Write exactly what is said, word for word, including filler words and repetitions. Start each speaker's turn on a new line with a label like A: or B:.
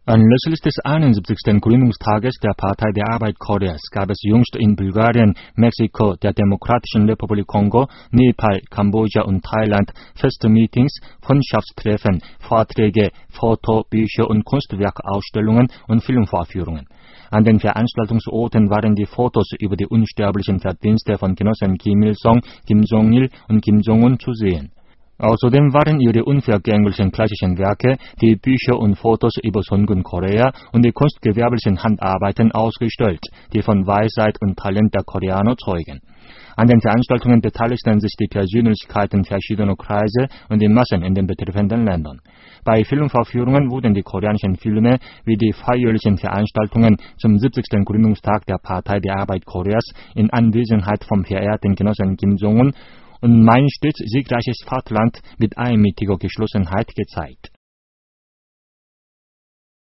A: Anlässlich des einundsiebzigsten Gründungstages der Partei der Arbeit Koreas gab es jüngst in Bulgarien, Mexiko, der Demokratischen Republik Kongo, Nepal, Kambodscha und Thailand feste Meetings, Freundschaftstreffen, Vorträge, Foto-, Bücher- und Kunstwerkausstellungen und Filmvorführungen. An den Veranstaltungsorten waren die Fotos über die unsterblichen Verdienste von Genossen Kim Il-sung, Kim Jong-il und Kim Jong-un zu sehen. Außerdem waren ihre unvergänglichen klassischen Werke, die Bücher und Fotos über Songun Korea und die kunstgewerblichen Handarbeiten ausgestellt, die von Weisheit und Talent der Koreaner zeugen. An den Veranstaltungen beteiligten sich die Persönlichkeiten verschiedener Kreise und die Massen in den betreffenden Ländern. Bei Filmvorführungen wurden die koreanischen Filme wie die feierlichen Veranstaltungen zum siebzigsten Gründungstag der Partei der Arbeit Koreas in Anwesenheit vom verehrten Genossen Kim Jong-un und Mein stets siegreiches Vaterland mit einmütiger Geschlossenheit gezeigt.